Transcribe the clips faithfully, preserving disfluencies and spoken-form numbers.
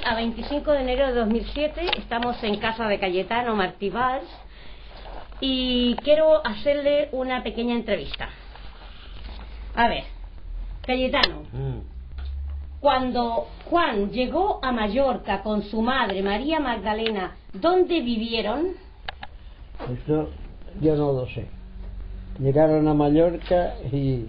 a veinticinco de enero de dos mil siete, estamos en casa de Cayetano Martí Valls y quiero hacerle una pequeña entrevista. A ver, Cayetano, mm. cuando Juan llegó a Mallorca con su madre María Magdalena, ¿dónde vivieron? Eso yo no lo sé. Llegaron a Mallorca y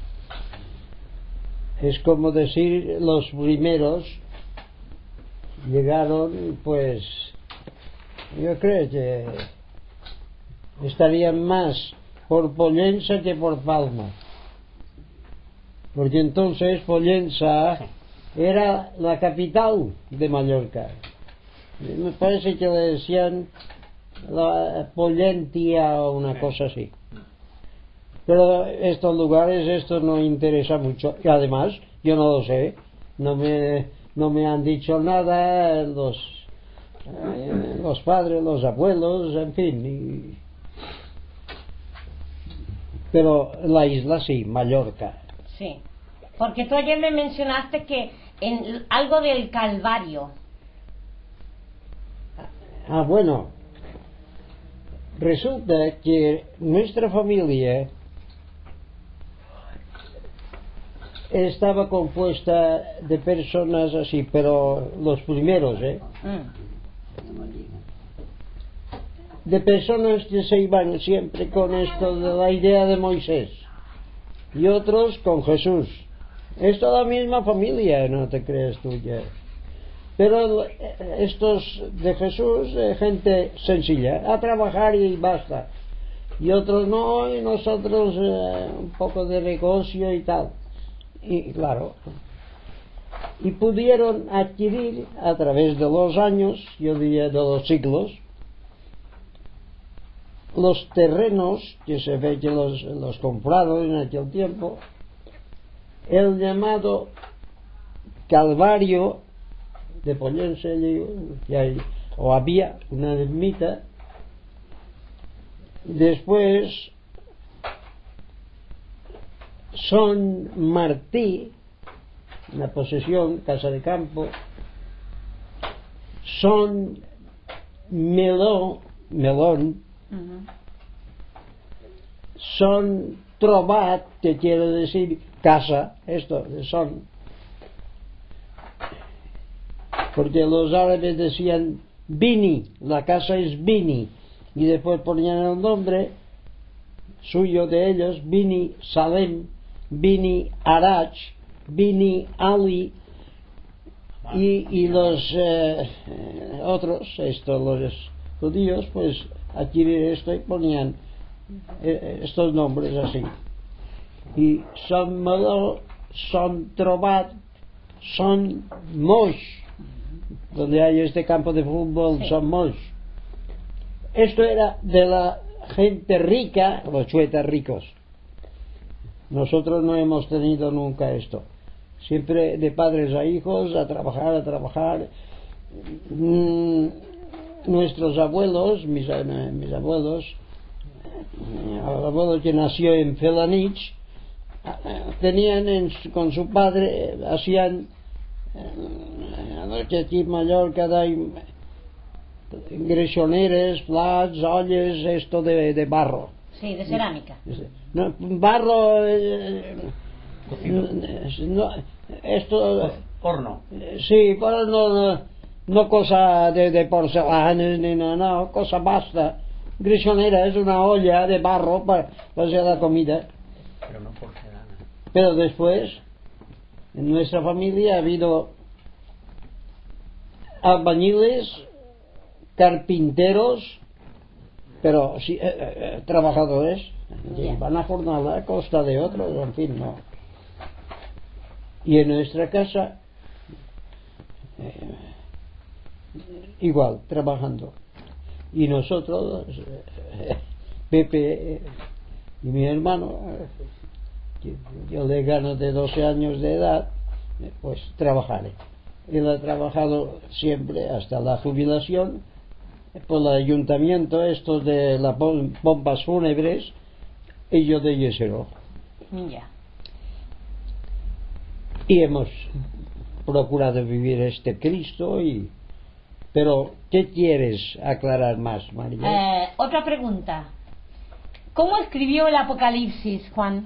es como decir los primeros llegaron, pues yo creo que estarían más por Pollença que por Palma, porque entonces Pollença era la capital de Mallorca. Me parece que le decían la Pollentia o una cosa así. Pero estos lugares, esto no interesa mucho. Y además, yo no lo sé. No me, no me han dicho nada los, eh, los padres, los abuelos, en fin. Y... Pero la isla sí, Mallorca. Sí. Porque tú ayer me mencionaste que en algo del Calvario. Ah, bueno. Resulta que nuestra familia estaba compuesta de personas así, pero los primeros, ¿eh? De personas que se iban siempre con esto de la idea de Moisés y otros con Jesús. Es toda la misma familia, no te creas tú ya. Pero estos de Jesús, eh, gente sencilla, a trabajar y basta. Y otros no, y nosotros eh, un poco de negocio y tal. Y claro, y pudieron adquirir a través de los años, yo diría de los siglos, los terrenos que se ve que los, los compraron en aquel tiempo, el llamado Calvario de Pollença, que hay, o había una ermita. Después Son Martí, una posesión, casa de campo. Son Meló, Melón. Uh-huh. Son Trobat, que quiere decir casa, esto, son. Porque los árabes decían Bini, la casa es Bini, y después ponían el nombre suyo de ellos, Bini Salem, Bini Arach, Bini Ali, y, y los eh, otros, estos los judíos, pues adquirir esto y ponían eh, estos nombres así. Y Son Meló, Son Trobat, Son Moix, donde hay este campo de fútbol, sí. Son Moix. Esto era de la gente rica, los chuetas ricos. Nosotros no hemos tenido nunca esto. Siempre de padres a hijos, a trabajar, a trabajar. Mm, nuestros abuelos, mis, mis abuelos, el abuelo que nació en Felanich, tenían en, con su padre, hacían, que aquí en Mallorca hay greixoneres, plats, olles, esto de, de barro. Sí, de cerámica. No, barro, eh, no, esto... Horno. Sí, pero no, no, no cosa de, de porcelana, ni no, no, cosa basta. Greixonera es una olla de barro para, para hacer la comida. Pero no porcelana. Pero después, en nuestra familia ha habido albañiles, carpinteros, pero sí, eh, eh, trabajadores, yeah. Van a jornada a costa de otros, en fin, no. Y en nuestra casa, eh, igual, trabajando. Y nosotros, eh, Pepe eh, y mi hermano, eh, que yo le gano de doce años de edad, eh, pues trabajaré. Él ha trabajado siempre hasta la jubilación por el ayuntamiento, esto de las bombas fúnebres, y yo de yesero. Ya. Y hemos procurado vivir este Cristo y... Pero, ¿qué quieres aclarar más, María? Eh, otra pregunta. ¿Cómo escribió el Apocalipsis, Juan?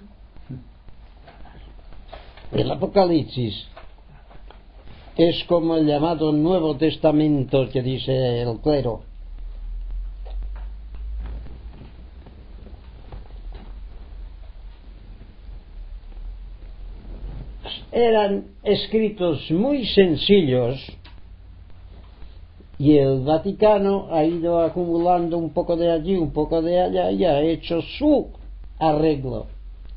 El Apocalipsis es como el llamado Nuevo Testamento que dice el clero. Eran escritos muy sencillos y el Vaticano ha ido acumulando un poco de allí, un poco de allá y ha hecho su arreglo.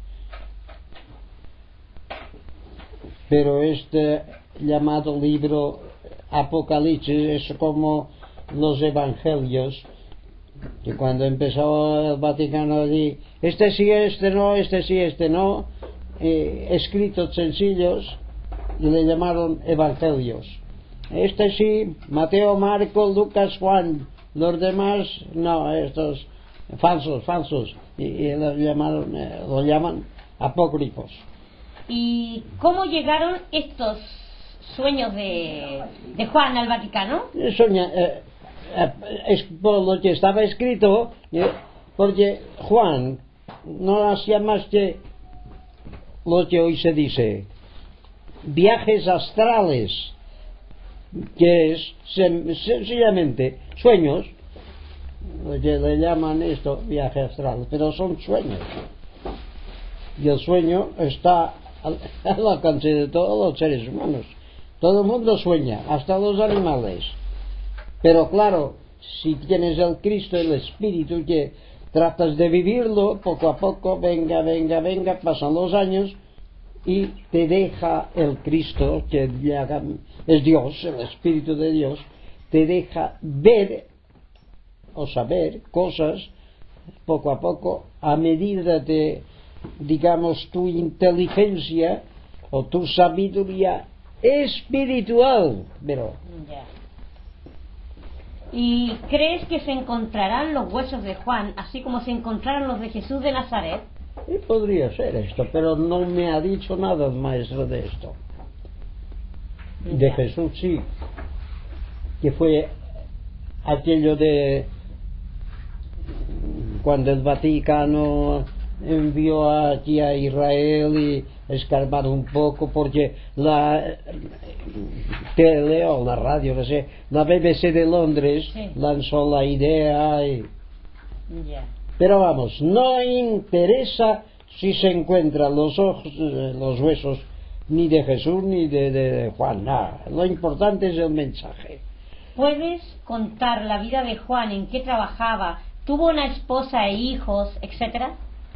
Pero este llamado libro Apocalipsis es como los evangelios, que cuando empezó el Vaticano allí, este sí, este no, este sí, este no, eh, escritos sencillos, y le llamaron evangelios. Este sí, Mateo, Marcos, Lucas, Juan. Los demás, no, estos falsos, falsos. Y, y los llamaron, eh, lo llaman apócrifos. ¿Y cómo llegaron estos sueños de, de Juan al Vaticano? Soña, eh, eh, es por lo que estaba escrito, eh, porque Juan no hacía más que lo que hoy se dice, viajes astrales, que es sen- sencillamente sueños, lo que le llaman esto viaje astral, pero son sueños. Y el sueño está al, al alcance de todos los seres humanos. Todo el mundo sueña, hasta los animales. Pero claro, si tienes el Cristo, el Espíritu, que tratas de vivirlo, poco a poco, venga, venga, venga, pasan los años y te deja el Cristo, que ya es Dios, el Espíritu de Dios, te deja ver o saber cosas poco a poco a medida de, digamos, tu inteligencia o tu sabiduría espiritual. Pero Ya. ¿Y crees que se encontrarán los huesos de Juan, así como se encontraron los de Jesús de Nazaret? y podría ser esto, pero no me ha dicho nada el maestro de esto. De Ya. Jesús sí, que fue aquello de cuando el Vaticano envió aquí a Israel y escarbar un poco, porque la tele o la radio, no sé, la B B C de Londres Sí. lanzó la idea y... Ya. Pero vamos, no interesa si se encuentran los ojos, eh, los huesos ni de Jesús ni de, de Juan, nada. Lo importante es el mensaje. ¿Puedes contar la vida de Juan, en qué trabajaba, tuvo una esposa e hijos, etcétera?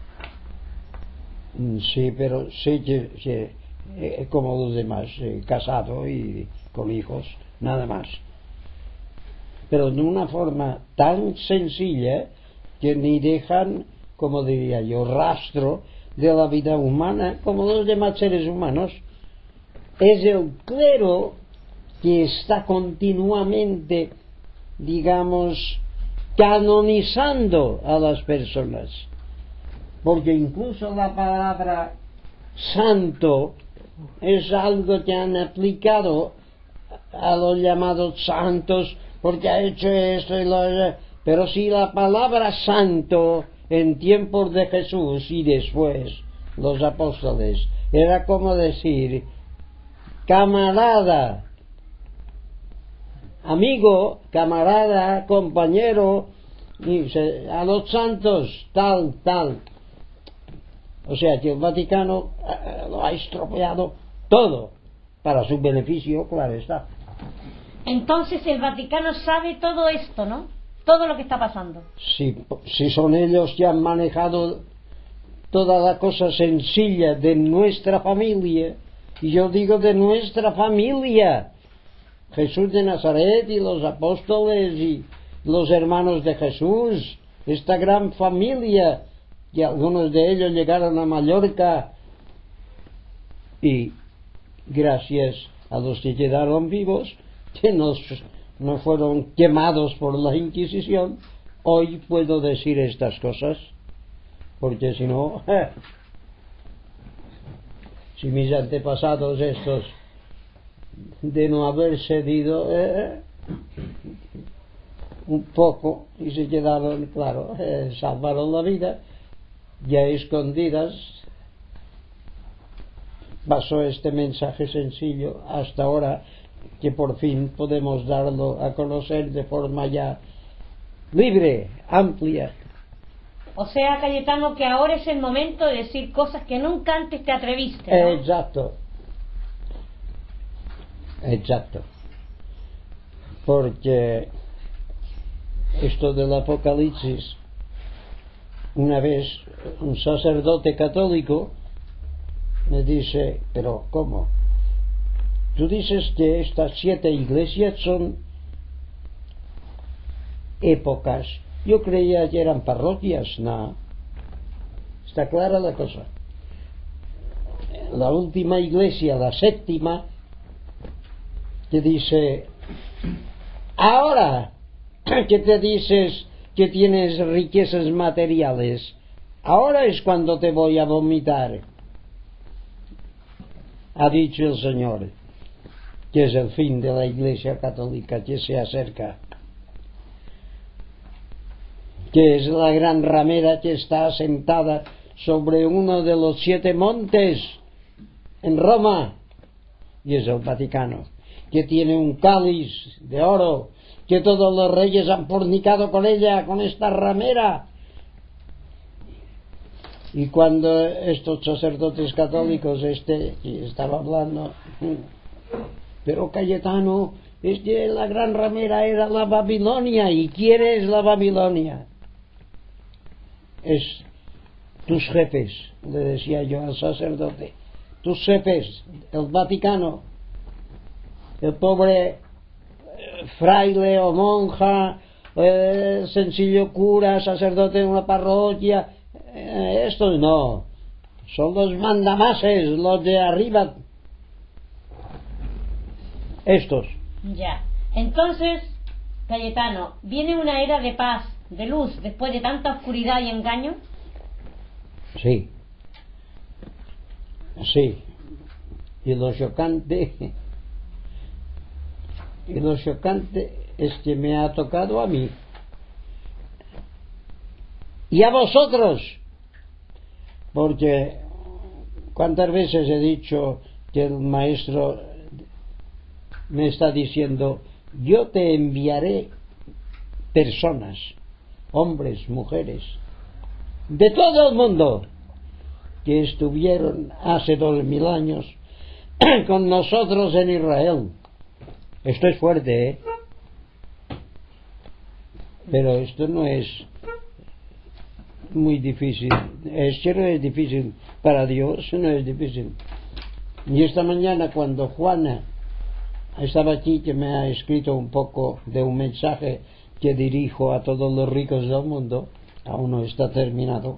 Mm, Sí, pero sí que, que, eh, como los demás, eh, casado y con hijos, nada más. Pero de una forma tan sencilla que ni dejan, como diría yo, rastro de la vida humana como los demás seres humanos. Es el clero que está continuamente, digamos, canonizando a las personas. Porque incluso la palabra santo es algo que han aplicado a los llamados santos porque ha hecho esto y lo otro. Pero si la palabra santo en tiempos de Jesús y después los apóstoles era como decir camarada, amigo, camarada, compañero, y se, a los santos tal, tal. O sea que el Vaticano eh, lo ha estropeado todo para su beneficio, claro está. Entonces el Vaticano sabe todo esto, ¿no? Todo lo que está pasando. Si, si son ellos que han manejado toda la cosa sencilla de nuestra familia, y yo digo de nuestra familia, Jesús de Nazaret y los apóstoles y los hermanos de Jesús, esta gran familia, y algunos de ellos llegaron a Mallorca y gracias a los que quedaron vivos, que nos, no fueron quemados por la Inquisición, hoy puedo decir estas cosas, porque si no, si mis antepasados estos de no haber cedido eh, un poco y se quedaron, claro, eh, salvaron la vida, y a escondidas pasó este mensaje sencillo hasta ahora, que por fin podemos darlo a conocer de forma ya libre, amplia. O sea, Cayetano, que ahora es el momento de decir cosas que nunca antes te atreviste, ¿no? Exacto. Exacto. Porque esto del Apocalipsis, una vez un sacerdote católico me dice, pero ¿cómo? Tú dices que estas siete iglesias son épocas. Yo creía que eran parroquias. No. Está clara la cosa. La última iglesia, la séptima, te dice, ahora que te dices que tienes riquezas materiales, ahora es cuando te voy a vomitar, ha dicho el Señor, que es el fin de la Iglesia Católica que se acerca, que es la gran ramera que está sentada sobre uno de los siete montes en Roma, y es el Vaticano, que tiene un cáliz de oro, que todos los reyes han fornicado con ella, con esta ramera. Y cuando estos sacerdotes católicos, este, y estaba hablando, pero Cayetano, es que la gran ramera era la Babilonia, y ¿quién es la Babilonia? Es tus jefes, le decía yo al sacerdote, tus jefes, el Vaticano, el pobre fraile o monja, eh, sencillo cura, sacerdote de una parroquia, eh, estos no, son los mandamases, los de arriba, estos. Ya. Entonces, Cayetano, ¿viene una era de paz, de luz, después de tanta oscuridad y engaño? Sí. Sí. Y lo chocante, y lo chocante es que me ha tocado a mí. Y a vosotros. Porque cuántas veces he dicho que el maestro me está diciendo, yo te enviaré personas, hombres, mujeres, de todo el mundo, que estuvieron hace dos mil años con nosotros en Israel. Esto es fuerte, ¿eh? Pero esto no es muy difícil. Esto no es difícil para Dios, no es difícil. Y esta mañana cuando Juana estaba aquí, que me ha escrito un poco de un mensaje que dirijo a todos los ricos del mundo, aún no está terminado,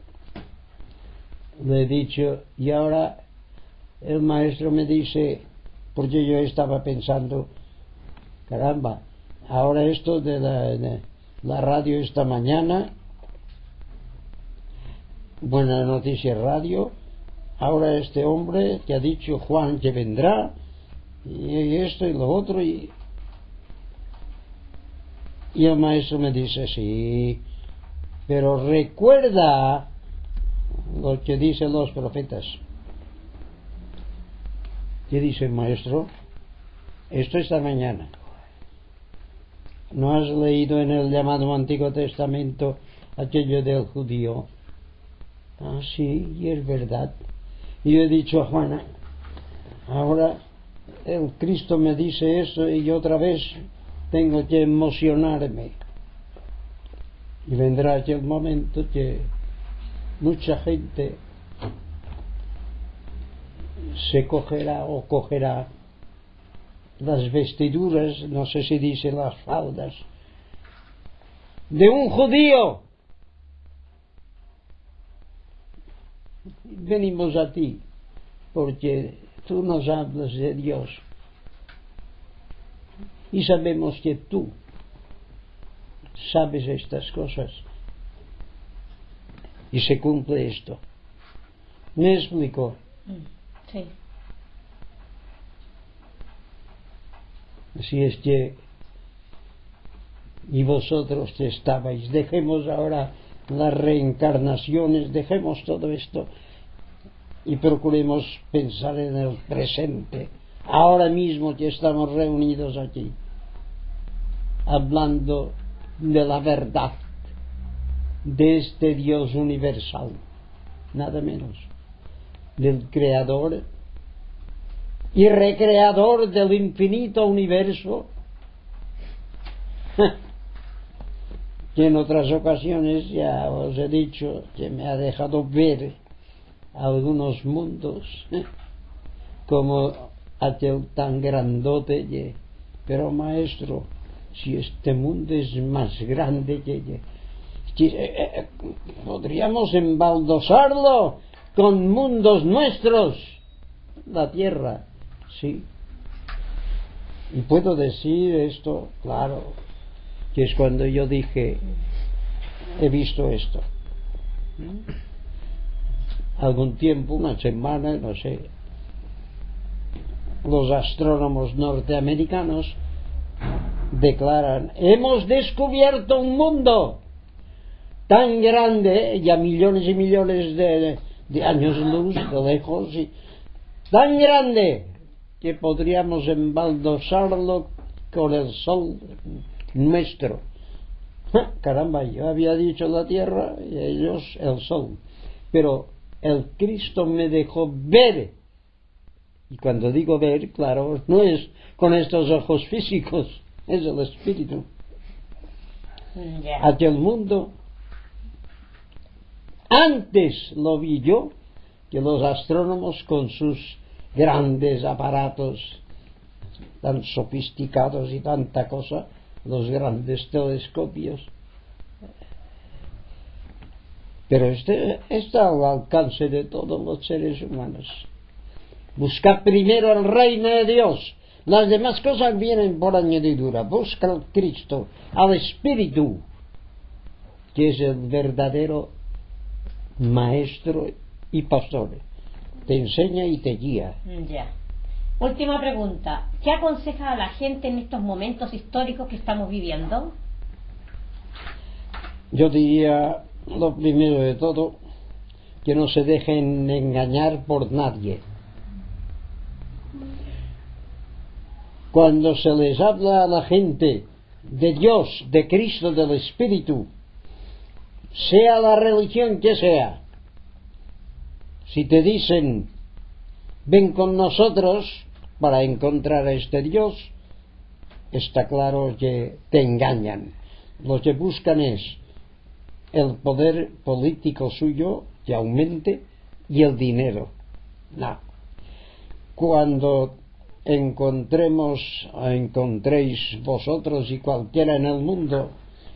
le he dicho, y ahora el maestro me dice, porque yo estaba pensando, caramba, ahora esto de la, de la radio esta mañana, Buena Noticia Radio, ahora este hombre que ha dicho Juan que vendrá, y esto y lo otro, y, y el maestro me dice, sí, pero recuerda lo que dicen los profetas. ¿Qué dice el maestro? Esto esta mañana. ¿No has leído en el llamado Antiguo Testamento aquello del judío? Ah, sí, y es verdad. Y yo he dicho a Juana, ahora el Cristo me dice eso y yo otra vez tengo que emocionarme. Y vendrá aquel momento que mucha gente se cogerá o cogerá las vestiduras, no sé si dice las faldas, de un judío. Venimos a ti porque tú nos hablas de Dios y sabemos que tú sabes estas cosas y se cumple esto. ¿Me explico? Sí. Si es que, y vosotros que estabais, dejemos ahora las reencarnaciones, dejemos todo esto y procuremos pensar en el presente, ahora mismo que estamos reunidos aquí, hablando de la verdad de este Dios universal, nada menos, del Creador y recreador del infinito universo, que en otras ocasiones ya os he dicho que me ha dejado ver algunos mundos, como aquel tan grandote, pero maestro, si este mundo es más grande que, que eh, podríamos embaldosarlo con mundos nuestros, la tierra, sí. Y puedo decir esto, claro, que es cuando yo dije, he visto esto. Algún tiempo, una semana, no sé, los astrónomos norteamericanos declaran, hemos descubierto un mundo tan grande, ya millones y millones de, de años luz, de lejos, y tan grande que podríamos embaldosarlo con el sol nuestro. Caramba, yo había dicho la tierra y ellos el sol, pero el Cristo me dejó ver, y cuando digo ver, claro, no es con estos ojos físicos, es el espíritu. Yeah. Aquel mundo antes lo vi yo que los astrónomos con sus grandes aparatos tan sofisticados y tanta cosa, los grandes telescopios. Pero este está al alcance de todos los seres humanos. Busca primero el reino de Dios, las demás cosas vienen por añadidura. Busca al Cristo, al Espíritu, que es el verdadero maestro y pastor. Te enseña y te guía. Ya. Última pregunta. ¿Qué aconseja a la gente en estos momentos históricos que estamos viviendo? Yo diría, lo primero de todo, que no se dejen engañar por nadie. Cuando se les habla a la gente de Dios, de Cristo, del Espíritu, sea la religión que sea, si te dicen ven con nosotros para encontrar a este Dios, está claro que te engañan. Lo que buscan es el poder político suyo que aumente y el dinero. No. Cuando encontremos, encontréis vosotros y cualquiera en el mundo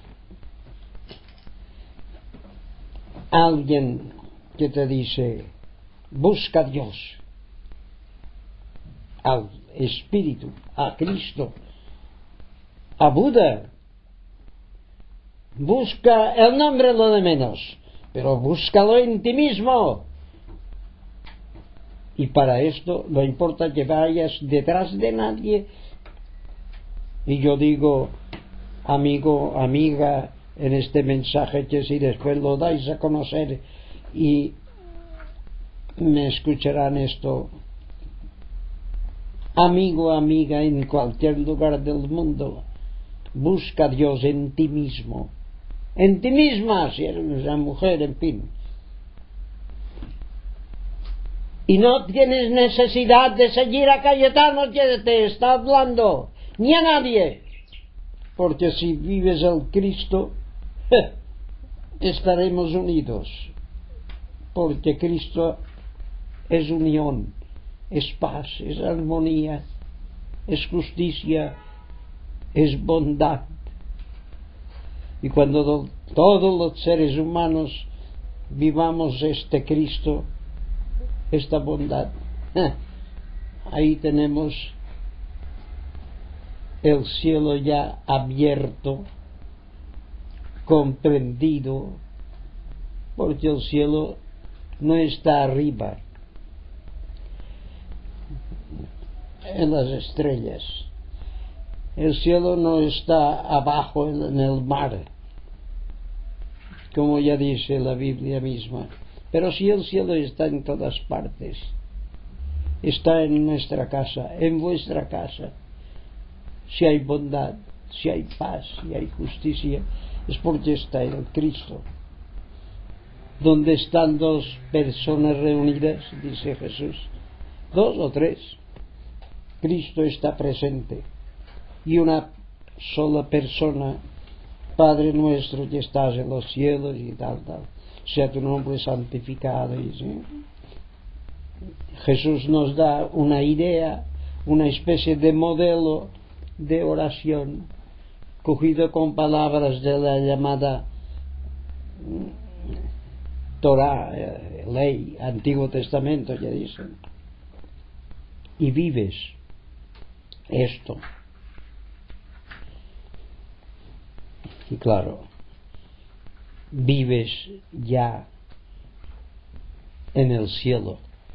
alguien que te dice busca a Dios, al Espíritu, a Cristo, a Buda, busca el nombre lo de menos, pero búscalo en ti mismo. Y para esto no importa que vayas detrás de nadie. Y yo digo, amigo, amiga, en este mensaje que si después lo dais a conocer y me escucharán esto, amigo, amiga, en cualquier lugar del mundo, busca a Dios en ti mismo, en ti misma, si eres una mujer, en fin. Y no tienes necesidad de seguir a Cayetano que te está hablando, ni a nadie, porque si vives el Cristo, estaremos unidos, porque Cristo es unión, es paz, es armonía, es justicia, es bondad. Y cuando do, todos los seres humanos vivamos este Cristo, esta bondad, ahí tenemos el cielo ya abierto, comprendido, porque el cielo no está arriba en las estrellas, el cielo no está abajo en el mar, como ya dice la Biblia misma, pero sí el cielo está en todas partes, está en nuestra casa, en vuestra casa. Si hay bondad, si hay paz, si hay justicia, es porque está en Cristo. Donde están dos personas reunidas, dice Jesús, dos o tres, Cristo está presente. Y una sola persona, Padre nuestro que estás en los cielos y tal, tal, sea tu nombre santificado. Y, ¿sí? Jesús nos da una idea, una especie de modelo de oración, cogido con palabras de la llamada Torah, eh, ley, Antiguo Testamento, ya dicen. Y vives esto. Y claro, vives ya en el cielo.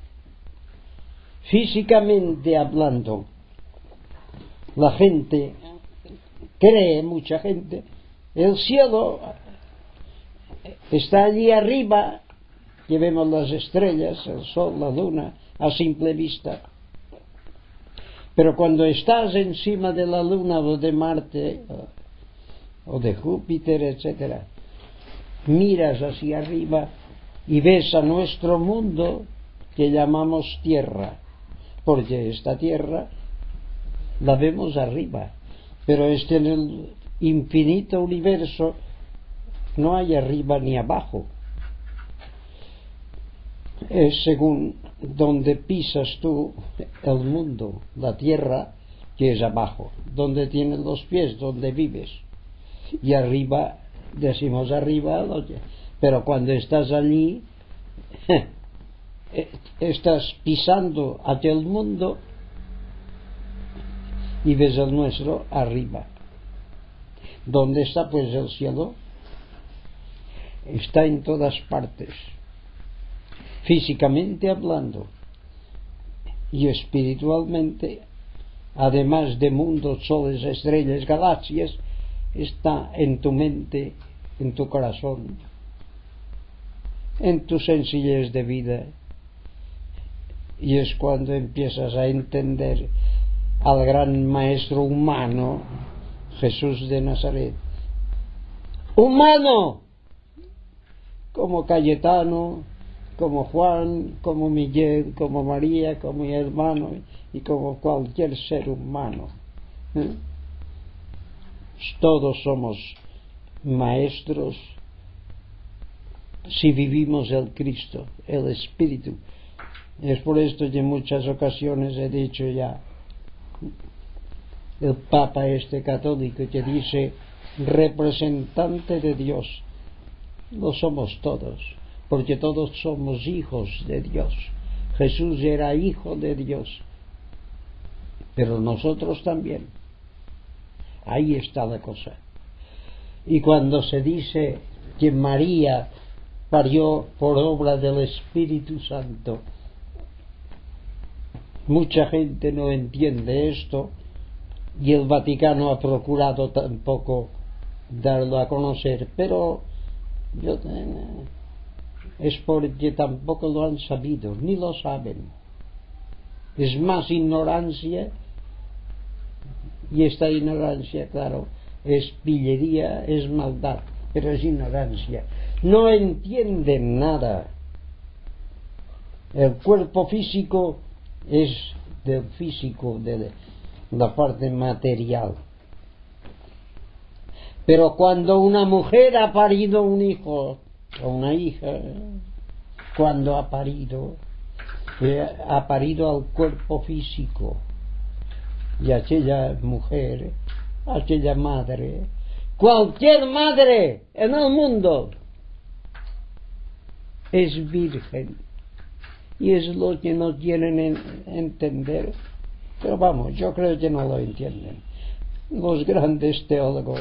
Físicamente hablando, la gente cree, mucha gente, el cielo está allí arriba, que vemos las estrellas, el sol, la luna, a simple vista. Pero cuando estás encima de la luna o de Marte o de Júpiter, etcétera, miras hacia arriba y ves a nuestro mundo que llamamos tierra, porque esta tierra la vemos arriba, pero este en el infinito universo no hay arriba ni abajo. Es según donde pisas tú el mundo, la tierra, que es abajo, donde tienes los pies, donde vives. Y arriba, decimos arriba, pero cuando estás allí, estás pisando aquel mundo y ves el nuestro arriba. ¿Dónde está pues el cielo? Está en todas partes, físicamente hablando y espiritualmente, además de mundos, soles, estrellas, galaxias, está en tu mente, en tu corazón, en tu sencillez de vida. Y es cuando empiezas a entender al gran maestro humano, Jesús de Nazaret. ¡Humano! Como Cayetano, como Juan, como Miguel, como María, como mi hermano y como cualquier ser humano. ¿Eh? Todos somos maestros si vivimos el Cristo, el Espíritu. Es por esto que en muchas ocasiones he dicho ya, el Papa este católico que dice representante de Dios, lo somos todos, porque todos somos hijos de Dios. Jesús era hijo de Dios, pero nosotros también. Ahí está la cosa. Y cuando se dice que María parió por obra del Espíritu Santo, mucha gente no entiende esto y el Vaticano ha procurado tampoco darlo a conocer, pero yo, eh, es porque tampoco lo han sabido, ni lo saben. Es más ignorancia, y esta ignorancia, claro, es pillería, es maldad, pero es ignorancia. No entienden nada. El cuerpo físico es del físico, de la parte material. Pero cuando una mujer ha parido un hijo o una hija, cuando ha parido, eh, ha parido al cuerpo físico, y aquella mujer, aquella madre, cualquier madre en el mundo es virgen, y es lo que no quieren en, entender. Pero vamos, yo creo que no lo entienden los grandes teólogos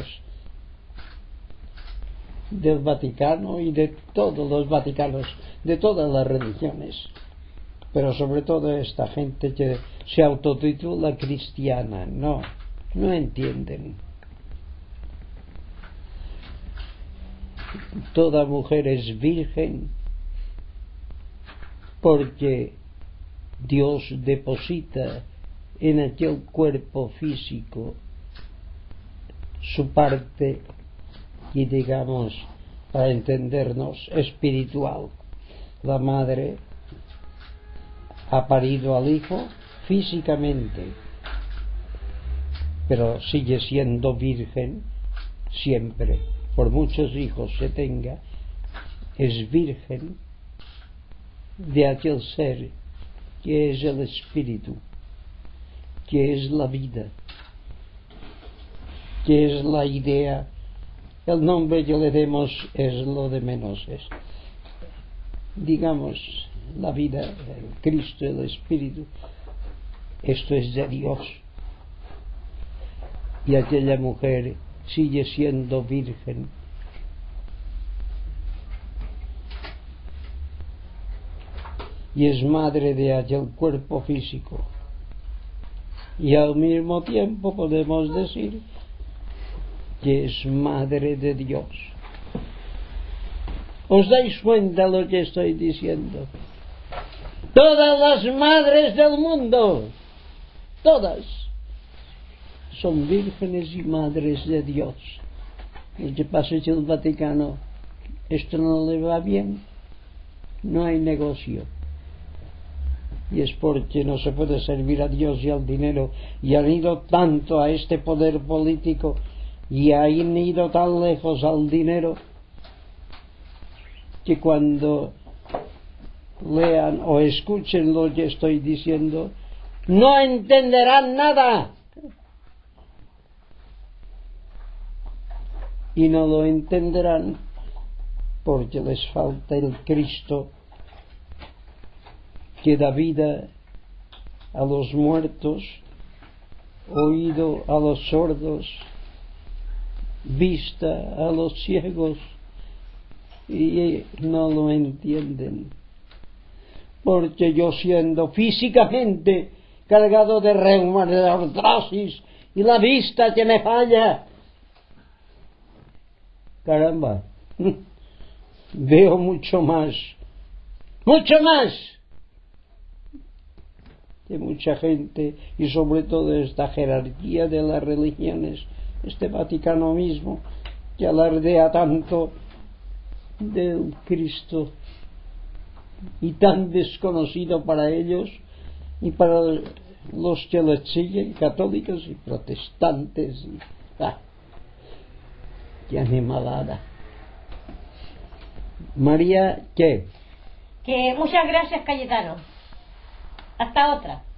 del Vaticano y de todos los vaticanos, de todas las religiones, pero sobre todo esta gente que se autotitula cristiana. No, no entienden. Toda mujer es virgen porque Dios deposita en aquel cuerpo físico su parte, y digamos, para entendernos, espiritual. La madre ha parido al hijo físicamente, pero sigue siendo virgen siempre. Por muchos hijos que tenga, es virgen de aquel ser que es el espíritu, que es la vida, que es la idea. El nombre que le demos es lo de menos, es, digamos, la vida, el Cristo, el espíritu. Esto es de Dios, y aquella mujer sigue siendo virgen. Y es madre de aquel cuerpo físico, y al mismo tiempo podemos decir que es madre de Dios. ¿Os dais cuenta lo que estoy diciendo? Todas las madres del mundo, todas, son vírgenes y madres de Dios. Lo que pasa es que el Vaticano, esto no le va bien, no hay negocio. Y es porque no se puede servir a Dios y al dinero, y han ido tanto a este poder político y han ido tan lejos al dinero, que cuando lean o escuchen lo que estoy diciendo no entenderán nada, y no lo entenderán porque les falta el Cristo que da vida a los muertos, oído a los sordos, vista a los ciegos, y no lo entienden. Porque yo, siendo físicamente cargado de reuma, de artrosis, y la vista que me falla, caramba, veo mucho más, mucho más que mucha gente, y sobre todo esta jerarquía de las religiones, este Vaticano mismo, que alardea tanto del Cristo y tan desconocido para ellos y para los que les siguen, católicos y protestantes. Y, ah, ¡qué animalada! María, ¿qué? Que muchas gracias, Cayetano. Hasta otra.